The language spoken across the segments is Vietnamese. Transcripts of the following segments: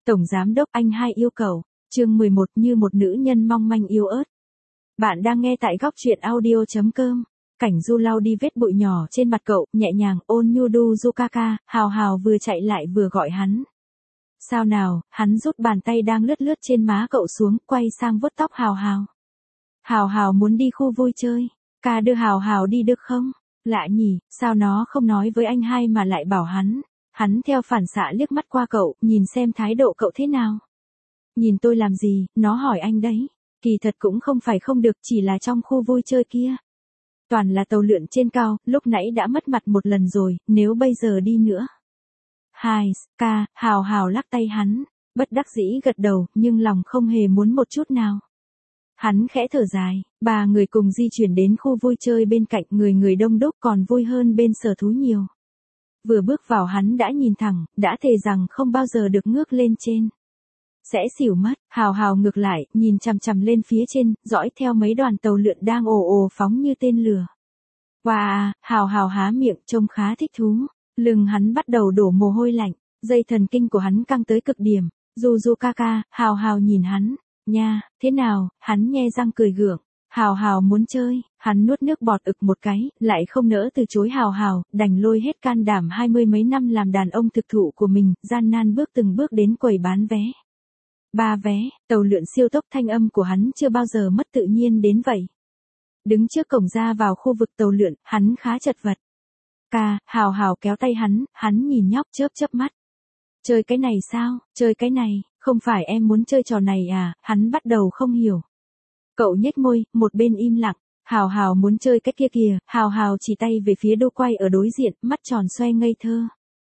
Tổng giám đốc anh hai yêu cầu. Chương 11 như một nữ nhân mong manh yếu ớt. Bạn đang nghe tại góc truyện audio.com. Cảnh Du lau đi vết bụi nhỏ trên mặt cậu, nhẹ nhàng ôn nhu đu Kaka, Hào Hào vừa chạy lại vừa gọi hắn. Sao nào, hắn rút bàn tay đang lướt lướt trên má cậu xuống, quay sang vuốt tóc Hào Hào. Hào Hào muốn đi khu vui chơi, ca đưa Hào Hào đi được không? Lạ nhỉ, sao nó không nói với anh hai mà lại bảo hắn. Hắn theo phản xạ liếc mắt qua cậu, nhìn xem thái độ cậu thế nào. Nhìn tôi làm gì, nó hỏi anh đấy. Kỳ thật cũng không phải không được, chỉ là trong khu vui chơi kia. Toàn là tàu lượn trên cao, lúc nãy đã mất mặt một lần rồi, nếu bây giờ đi nữa. Hai, ca, Hào Hào lắc tay hắn, bất đắc dĩ gật đầu, nhưng lòng không hề muốn một chút nào. Hắn khẽ thở dài, ba người cùng di chuyển đến khu vui chơi bên cạnh, người đông đúc còn vui hơn bên sở thú nhiều. Vừa bước vào hắn đã nhìn thẳng, đã thề rằng không bao giờ được ngước lên trên. Sẽ xỉu mất, Hào Hào ngược lại, nhìn chằm chằm lên phía trên, dõi theo mấy đoàn tàu lượn đang ồ ồ phóng như tên lửa. Wow, Hào Hào há miệng trông khá thích thú, lưng hắn bắt đầu đổ mồ hôi lạnh, dây thần kinh của hắn căng tới cực điểm. Kaka, Hào Hào nhìn hắn, nha, thế nào, hắn nhe răng cười gượng. Hào Hào muốn chơi, hắn nuốt nước bọt ực một cái, lại không nỡ từ chối Hào Hào, đành lôi hết can đảm 20 mấy năm làm đàn ông thực thụ của mình, gian nan bước từng bước đến quầy bán vé. 3 vé, tàu lượn siêu tốc, thanh âm của hắn chưa bao giờ mất tự nhiên đến vậy. Đứng trước cổng ra vào khu vực tàu lượn, hắn khá chật vật. Ca, Hào Hào kéo tay hắn nhìn nhóc chớp chớp mắt. Chơi cái này sao, chơi cái này, không phải em muốn chơi trò này à, hắn bắt đầu không hiểu. Cậu nhếch môi, một bên im lặng, Hào Hào muốn chơi cái kia kìa, Hào Hào chỉ tay về phía đô quay ở đối diện, mắt tròn xoe ngây thơ.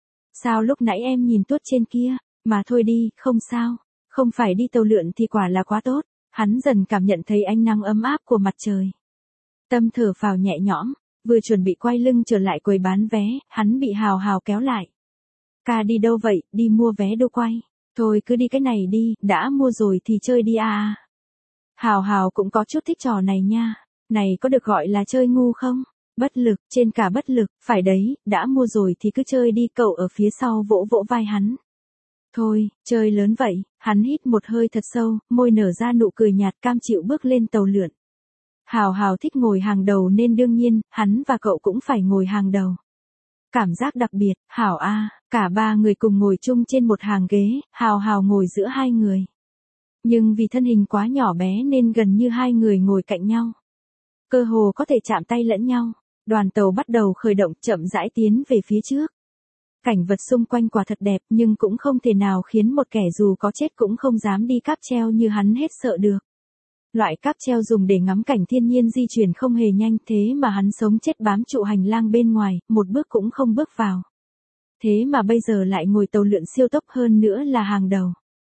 Sao lúc nãy em nhìn tuốt trên kia, mà thôi đi, không sao, không phải đi tàu lượn thì quả là quá tốt, hắn dần cảm nhận thấy ánh nắng ấm áp của mặt trời. Tâm thở phào nhẹ nhõm, vừa chuẩn bị quay lưng trở lại quầy bán vé, hắn bị Hào Hào kéo lại. Ca đi đâu vậy, đi mua vé đô quay, thôi cứ đi cái này đi, đã mua rồi thì chơi đi à. Hào Hào cũng có chút thích trò này nha, này có được gọi là chơi ngu không? Bất lực, trên cả bất lực, phải đấy, đã mua rồi thì cứ chơi đi, cậu ở phía sau vỗ vỗ vai hắn. Thôi, chơi lớn vậy, hắn hít một hơi thật sâu, môi nở ra nụ cười nhạt, cam chịu bước lên tàu lượn. Hào Hào thích ngồi hàng đầu nên đương nhiên, hắn và cậu cũng phải ngồi hàng đầu. Cảm giác đặc biệt, Hảo a, cả ba người cùng ngồi chung trên một hàng ghế, Hào Hào ngồi giữa hai người. Nhưng vì thân hình quá nhỏ bé nên gần như hai người ngồi cạnh nhau. Cơ hồ có thể chạm tay lẫn nhau, đoàn tàu bắt đầu khởi động, chậm rãi tiến về phía trước. Cảnh vật xung quanh quả thật đẹp nhưng cũng không thể nào khiến một kẻ dù có chết cũng không dám đi cáp treo như hắn hết sợ được. Loại cáp treo dùng để ngắm cảnh thiên nhiên di chuyển không hề nhanh, thế mà hắn sống chết bám trụ hành lang bên ngoài, một bước cũng không bước vào. Thế mà bây giờ lại ngồi tàu lượn siêu tốc, hơn nữa là hàng đầu.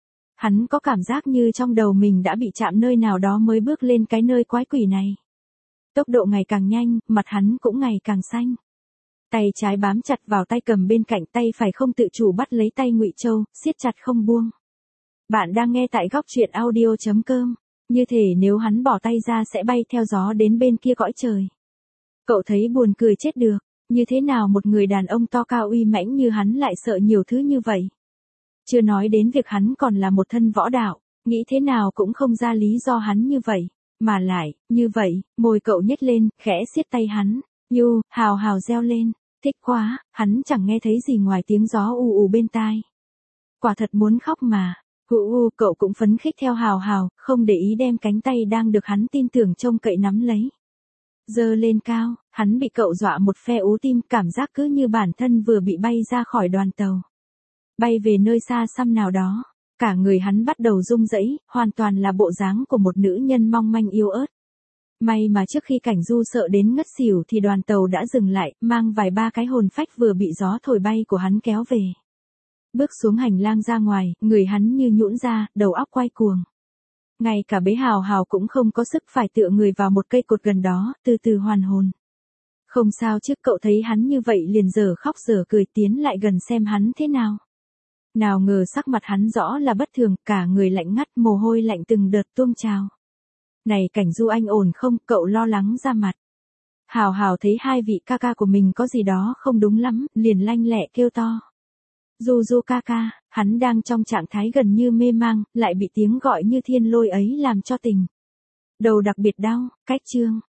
Hắn có cảm giác như trong đầu mình đã bị chạm nơi nào đó mới bước lên cái nơi quái quỷ này. Tốc độ ngày càng nhanh, mặt hắn cũng ngày càng xanh. Tay trái bám chặt vào tay cầm bên cạnh, tay phải không tự chủ bắt lấy tay Ngụy Châu, siết chặt không buông. Bạn đang nghe tại góc truyện audio.com. Như thể nếu hắn bỏ tay ra sẽ bay theo gió đến bên kia cõi trời. Cậu thấy buồn cười chết được, như thế nào một người đàn ông to cao uy mãnh như hắn lại sợ nhiều thứ như vậy. Chưa nói đến việc hắn còn là một thân võ đạo, nghĩ thế nào cũng không ra lý do hắn như vậy, mà lại, như vậy, môi cậu nhếch lên, khẽ siết tay hắn, Hào Hào reo lên, thích quá, hắn chẳng nghe thấy gì ngoài tiếng gió ù ù bên tai. Quả thật muốn khóc mà. Cậu cũng phấn khích theo Hào Hào, không để ý đem cánh tay đang được hắn tin tưởng trông cậy nắm lấy. Giơ lên cao, hắn bị cậu dọa một phe ú tim, cảm giác cứ như bản thân vừa bị bay ra khỏi đoàn tàu. Bay về nơi xa xăm nào đó, cả người hắn bắt đầu rung rẩy, hoàn toàn là bộ dáng của một nữ nhân mong manh yếu ớt. May mà trước khi Cảnh Du sợ đến ngất xỉu thì đoàn tàu đã dừng lại, mang vài ba cái hồn phách vừa bị gió thổi bay của hắn kéo về. Bước xuống hành lang ra ngoài, người hắn như nhũn ra, đầu óc quay cuồng. Ngay cả bế Hào Hào cũng không có sức, phải tựa người vào một cây cột gần đó, từ từ hoàn hồn. Không sao chứ, cậu thấy hắn như vậy liền dở khóc dở cười tiến lại gần xem hắn thế nào. Nào ngờ sắc mặt hắn rõ là bất thường, cả người lạnh ngắt, mồ hôi lạnh từng đợt tuôn trào. Này Cảnh Du, anh ổn không? Cậu lo lắng ra mặt. Hào Hào thấy hai vị ca ca của mình có gì đó không đúng lắm, liền lanh lẹ kêu to. Du Du ca ca, hắn đang trong trạng thái gần như mê mang, lại bị tiếng gọi như thiên lôi ấy làm cho tỉnh. Đầu đặc biệt đau, cách chương.